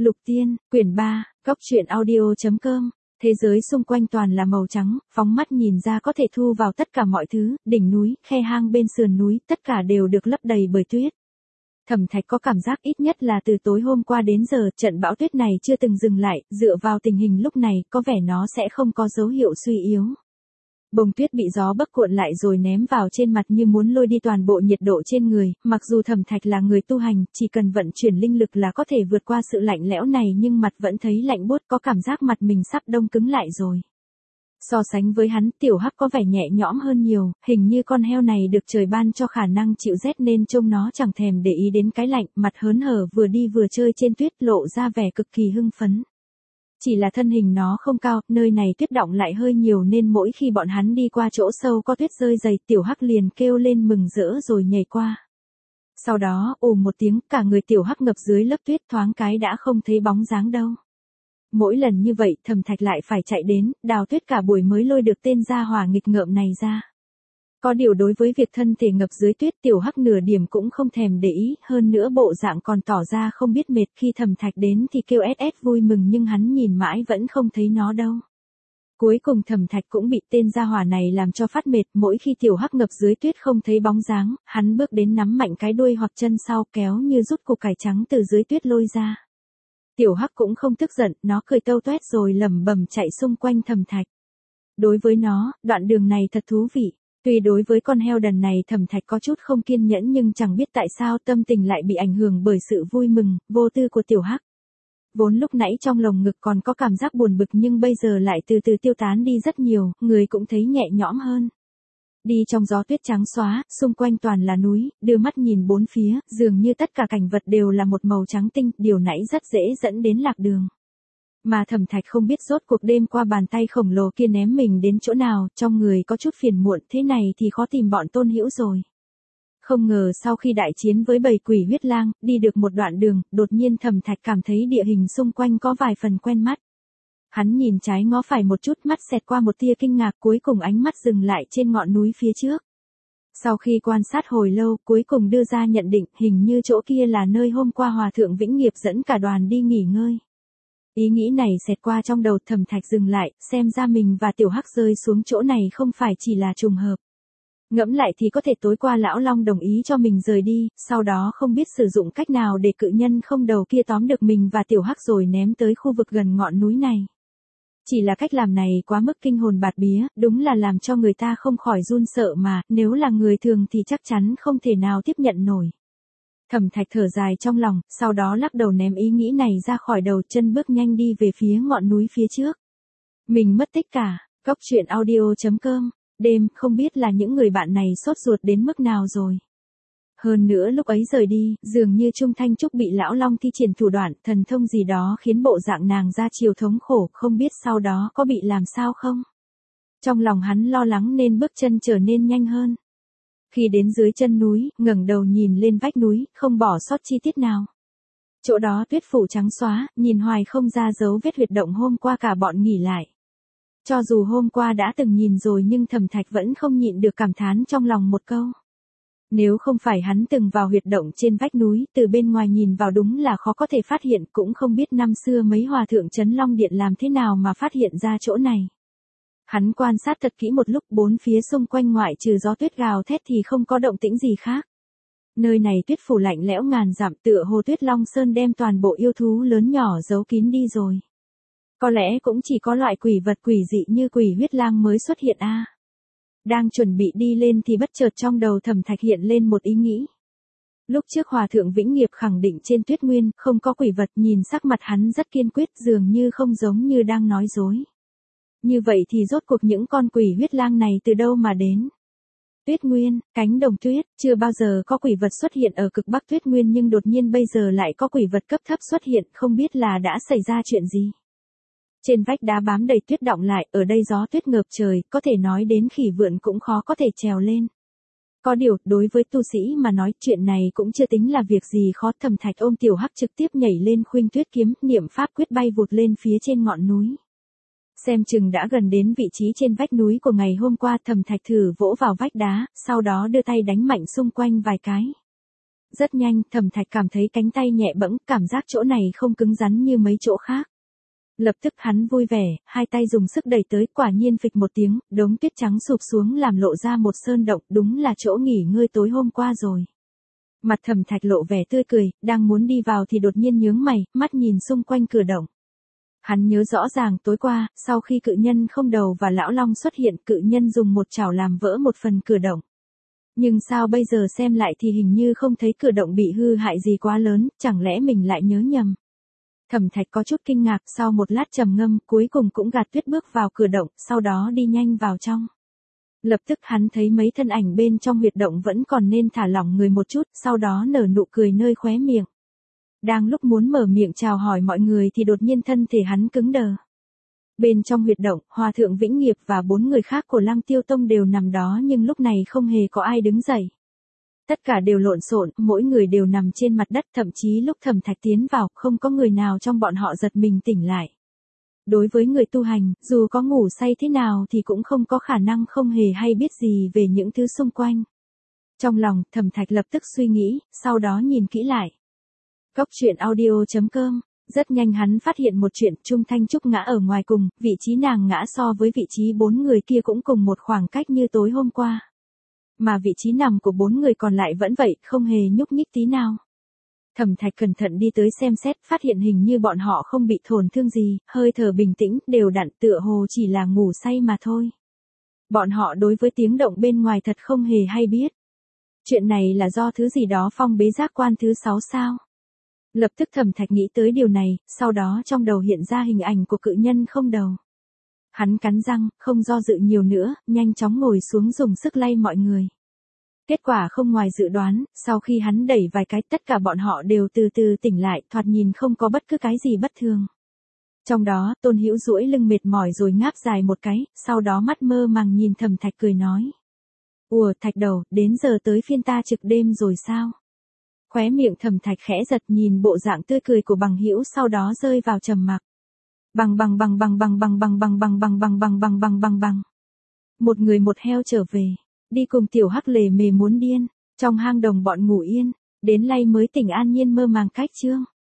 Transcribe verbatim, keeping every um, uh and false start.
Lục Tiên, quyển ba, góc truyện audio.com. Thế giới xung quanh toàn là màu trắng, phóng mắt nhìn ra có thể thu vào tất cả mọi thứ, đỉnh núi, khe hang bên sườn núi, tất cả đều được lấp đầy bởi tuyết. Thẩm Thạch có cảm giác ít nhất là từ tối hôm qua đến giờ, trận bão tuyết này chưa từng dừng lại, dựa vào tình hình lúc này, có vẻ nó sẽ không có dấu hiệu suy yếu. Bông tuyết bị gió bấc cuộn lại rồi ném vào trên mặt như muốn lôi đi toàn bộ nhiệt độ trên người, mặc dù Thẩm Thạch là người tu hành, chỉ cần vận chuyển linh lực là có thể vượt qua sự lạnh lẽo này nhưng mặt vẫn thấy lạnh buốt, có cảm giác mặt mình sắp đông cứng lại rồi. So sánh với hắn, Tiểu Hắc có vẻ nhẹ nhõm hơn nhiều, hình như con heo này được trời ban cho khả năng chịu rét nên trông nó chẳng thèm để ý đến cái lạnh, mặt hớn hở vừa đi vừa chơi trên tuyết lộ ra vẻ cực kỳ hưng phấn. Chỉ là thân hình nó không cao, nơi này tuyết đọng lại hơi nhiều nên mỗi khi bọn hắn đi qua chỗ sâu có tuyết rơi dày, Tiểu Hắc liền kêu lên mừng rỡ rồi nhảy qua. Sau đó, ù một tiếng, cả người Tiểu Hắc ngập dưới lớp tuyết, thoáng cái đã không thấy bóng dáng đâu. Mỗi lần như vậy, Thẩm Thạch lại phải chạy đến, đào tuyết cả buổi mới lôi được tên gia hỏa nghịch ngợm này ra. Có điều đối với việc thân thể ngập dưới tuyết, Tiểu Hắc nửa điểm cũng không thèm để ý, hơn nữa bộ dạng còn tỏ ra không biết mệt. Khi Thẩm Thạch đến thì kêu ét ét vui mừng nhưng hắn nhìn mãi vẫn không thấy nó đâu. Cuối cùng Thẩm Thạch cũng bị tên gia hỏa này làm cho phát mệt, mỗi khi Tiểu Hắc ngập dưới tuyết không thấy bóng dáng, hắn bước đến nắm mạnh cái đuôi hoặc chân sau kéo như rút củ cải trắng từ dưới tuyết lôi ra. Tiểu Hắc cũng không tức giận, nó cười tâu toét rồi lẩm bẩm chạy xung quanh Thẩm Thạch. Đối với nó, đoạn đường này thật thú vị. Tuy đối với con heo đần này Thẩm Thạch có chút không kiên nhẫn nhưng chẳng biết tại sao tâm tình lại bị ảnh hưởng bởi sự vui mừng, vô tư của Tiểu Hắc. Vốn lúc nãy trong lồng ngực còn có cảm giác buồn bực nhưng bây giờ lại từ từ tiêu tán đi rất nhiều, người cũng thấy nhẹ nhõm hơn. Đi trong gió tuyết trắng xóa, xung quanh toàn là núi, đưa mắt nhìn bốn phía, dường như tất cả cảnh vật đều là một màu trắng tinh, điều nãy rất dễ dẫn đến lạc đường. Mà Thẩm Thạch không biết rốt cuộc đêm qua bàn tay khổng lồ kia ném mình đến chỗ nào, trong người có chút phiền muộn, thế này thì khó tìm bọn Tôn Hữu rồi. Không ngờ sau khi đại chiến với bầy quỷ huyết lang, đi được một đoạn đường, đột nhiên Thẩm Thạch cảm thấy địa hình xung quanh có vài phần quen mắt. Hắn nhìn trái ngó phải một chút, mắt xẹt qua một tia kinh ngạc, cuối cùng ánh mắt dừng lại trên ngọn núi phía trước. Sau khi quan sát hồi lâu, cuối cùng đưa ra nhận định, hình như chỗ kia là nơi hôm qua Hòa thượng Vĩnh Nghiệp dẫn cả đoàn đi nghỉ ngơi. Ý nghĩ này xẹt qua trong đầu Thẩm Thạch dừng lại, xem ra mình và Tiểu Hắc rơi xuống chỗ này không phải chỉ là trùng hợp. Ngẫm lại thì có thể tối qua Lão Long đồng ý cho mình rời đi, sau đó không biết sử dụng cách nào để cự nhân không đầu kia tóm được mình và Tiểu Hắc rồi ném tới khu vực gần ngọn núi này. Chỉ là cách làm này quá mức kinh hồn bạt vía, đúng là làm cho người ta không khỏi run sợ mà, nếu là người thường thì chắc chắn không thể nào tiếp nhận nổi. Thẩm Thạch thở dài trong lòng, sau đó lắc đầu ném ý nghĩ này ra khỏi đầu, chân bước nhanh đi về phía ngọn núi phía trước. Mình mất tích cả, góc truyện audio.com, đêm, không biết là những người bạn này sốt ruột đến mức nào rồi. Hơn nữa lúc ấy rời đi, dường như Trung Thanh Trúc bị Lão Long thi triển thủ đoạn, thần thông gì đó khiến bộ dạng nàng ra chiều thống khổ, không biết sau đó có bị làm sao không. Trong lòng hắn lo lắng nên bước chân trở nên nhanh hơn. Khi đến dưới chân núi, ngẩng đầu nhìn lên vách núi, không bỏ sót chi tiết nào. Chỗ đó tuyết phủ trắng xóa, nhìn hoài không ra dấu vết huyệt động hôm qua cả bọn nghỉ lại. Cho dù hôm qua đã từng nhìn rồi nhưng Thẩm Thạch vẫn không nhịn được cảm thán trong lòng một câu. Nếu không phải hắn từng vào huyệt động trên vách núi, từ bên ngoài nhìn vào đúng là khó có thể phát hiện, cũng không biết năm xưa mấy hòa thượng Trấn Long Điện làm thế nào mà phát hiện ra chỗ này. Hắn quan sát thật kỹ một lúc, bốn phía xung quanh ngoại trừ gió tuyết gào thét thì không có động tĩnh gì khác. Nơi này tuyết phủ lạnh lẽo ngàn dặm, tựa hồ Tuyết Long Sơn đem toàn bộ yêu thú lớn nhỏ giấu kín đi rồi. Có lẽ cũng chỉ có loại quỷ vật quỷ dị như quỷ huyết lang mới xuất hiện a. À. Đang chuẩn bị đi lên thì bất chợt trong đầu Thẩm Thạch hiện lên một ý nghĩ. Lúc trước Hòa thượng Vĩnh Nghiệp khẳng định trên Tuyết Nguyên không có quỷ vật, nhìn sắc mặt hắn rất kiên quyết, dường như không giống như đang nói dối. Như vậy thì rốt cuộc những con quỷ huyết lang này từ đâu mà đến? Tuyết Nguyên, cánh đồng tuyết, chưa bao giờ có quỷ vật xuất hiện ở cực Bắc Tuyết Nguyên nhưng đột nhiên bây giờ lại có quỷ vật cấp thấp xuất hiện, không biết là đã xảy ra chuyện gì. Trên vách đá bám đầy tuyết đọng lại, ở đây gió tuyết ngập trời, có thể nói đến khỉ vượn cũng khó có thể trèo lên. Có điều, đối với tu sĩ mà nói chuyện này cũng chưa tính là việc gì khó. Thẩm Thạch ôm Tiểu Hắc trực tiếp nhảy lên khuynh tuyết kiếm, niệm pháp quyết bay vụt lên phía trên ngọn núi. Xem chừng đã gần đến vị trí trên vách núi của ngày hôm qua, Thẩm Thạch thử vỗ vào vách đá, sau đó đưa tay đánh mạnh xung quanh vài cái. Rất nhanh, Thẩm Thạch cảm thấy cánh tay nhẹ bẫng, cảm giác chỗ này không cứng rắn như mấy chỗ khác. Lập tức hắn vui vẻ, hai tay dùng sức đẩy tới, quả nhiên phịch một tiếng, đống tuyết trắng sụp xuống làm lộ ra một sơn động, đúng là chỗ nghỉ ngơi tối hôm qua rồi. Mặt Thẩm Thạch lộ vẻ tươi cười, đang muốn đi vào thì đột nhiên nhướng mày, mắt nhìn xung quanh cửa động. Hắn nhớ rõ ràng tối qua, sau khi cự nhân không đầu và lão long xuất hiện, cự nhân dùng một chảo làm vỡ một phần cửa động. Nhưng sao bây giờ xem lại thì hình như không thấy cửa động bị hư hại gì quá lớn, chẳng lẽ mình lại nhớ nhầm. Thẩm Thạch có chút kinh ngạc, sau một lát trầm ngâm, cuối cùng cũng gạt tuyết bước vào cửa động, sau đó đi nhanh vào trong. Lập tức hắn thấy mấy thân ảnh bên trong huyệt động vẫn còn nên thả lỏng người một chút, sau đó nở nụ cười nơi khóe miệng. Đang lúc muốn mở miệng chào hỏi mọi người thì đột nhiên thân thể hắn cứng đờ. Bên trong huyệt động, Hòa thượng Vĩnh Nghiệp và bốn người khác của Lăng Tiêu Tông đều nằm đó nhưng lúc này không hề có ai đứng dậy. Tất cả đều lộn xộn, mỗi người đều nằm trên mặt đất, thậm chí lúc Thẩm Thạch tiến vào, không có người nào trong bọn họ giật mình tỉnh lại. Đối với người tu hành, dù có ngủ say thế nào thì cũng không có khả năng không hề hay biết gì về những thứ xung quanh. Trong lòng, Thẩm Thạch lập tức suy nghĩ, sau đó nhìn kỹ lại. Cốc truyện audio chấm com. Rất nhanh hắn phát hiện một chuyện, Trung Thanh Trúc ngã ở ngoài cùng, vị trí nàng ngã so với vị trí bốn người kia cũng cùng một khoảng cách như tối hôm qua. Mà vị trí nằm của bốn người còn lại vẫn vậy, không hề nhúc nhích tí nào. Thẩm Thạch cẩn thận đi tới xem xét, phát hiện hình như bọn họ không bị tổn thương gì, hơi thở bình tĩnh, đều đặn, tựa hồ chỉ là ngủ say mà thôi. Bọn họ đối với tiếng động bên ngoài thật không hề hay biết. Chuyện này là do thứ gì đó phong bế giác quan thứ sáu sao? Lập tức Thẩm Thạch nghĩ tới điều này, sau đó trong đầu hiện ra hình ảnh của cự nhân không đầu. Hắn cắn răng, không do dự nhiều nữa, nhanh chóng ngồi xuống dùng sức lay mọi người. Kết quả không ngoài dự đoán, sau khi hắn đẩy vài cái tất cả bọn họ đều từ từ tỉnh lại, thoạt nhìn không có bất cứ cái gì bất thường. Trong đó, Tôn Hữu duỗi lưng mệt mỏi rồi ngáp dài một cái, sau đó mắt mơ màng nhìn Thẩm Thạch cười nói. Ủa Thạch đầu, đến giờ tới phiên ta trực đêm rồi sao? Khóe miệng Thẩm Thạch khẽ giật nhìn bộ dạng tươi cười của Bằng Hữu sau đó rơi vào trầm mặc. Bằng bằng bằng bằng bằng bằng bằng bằng bằng bằng bằng bằng bằng bằng bằng bằng. Một người một heo trở về, đi cùng tiểu hắc lề mề muốn điên, trong hang đồng bọn ngủ yên, đến lay mới tỉnh an nhiên mơ màng cách chương.